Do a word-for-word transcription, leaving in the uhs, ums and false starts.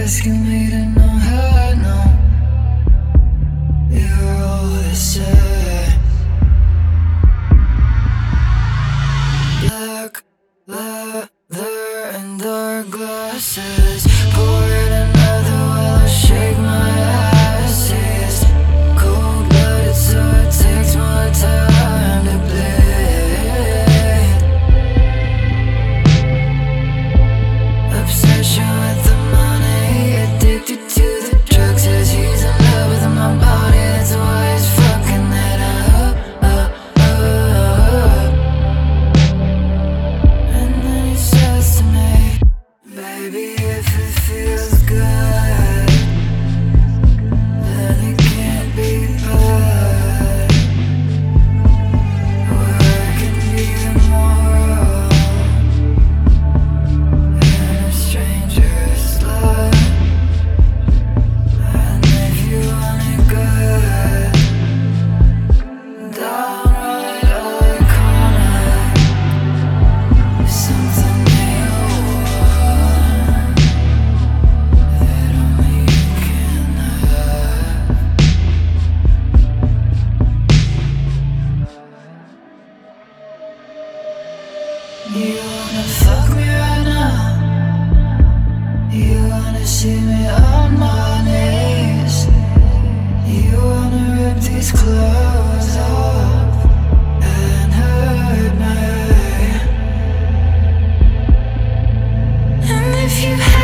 asking me to know how I know you're always sad. Black leather and dark glasses, pour in another while I shake my ass. It's cold-blooded, so it takes more time to bleed. Obsession with the money, addicted to the drugs. Says he's in love with my body, that's why he's fucking that up, up, up. And then he says to me, baby, if it feels good, then it can't be bad. Where I can be immoral in a stranger's love. And if you want it good, downright iconic, something you want that only you can have. You wanna fuck me right now? You wanna see me on my knees? You wanna rip these clothes off and hurt me? And if you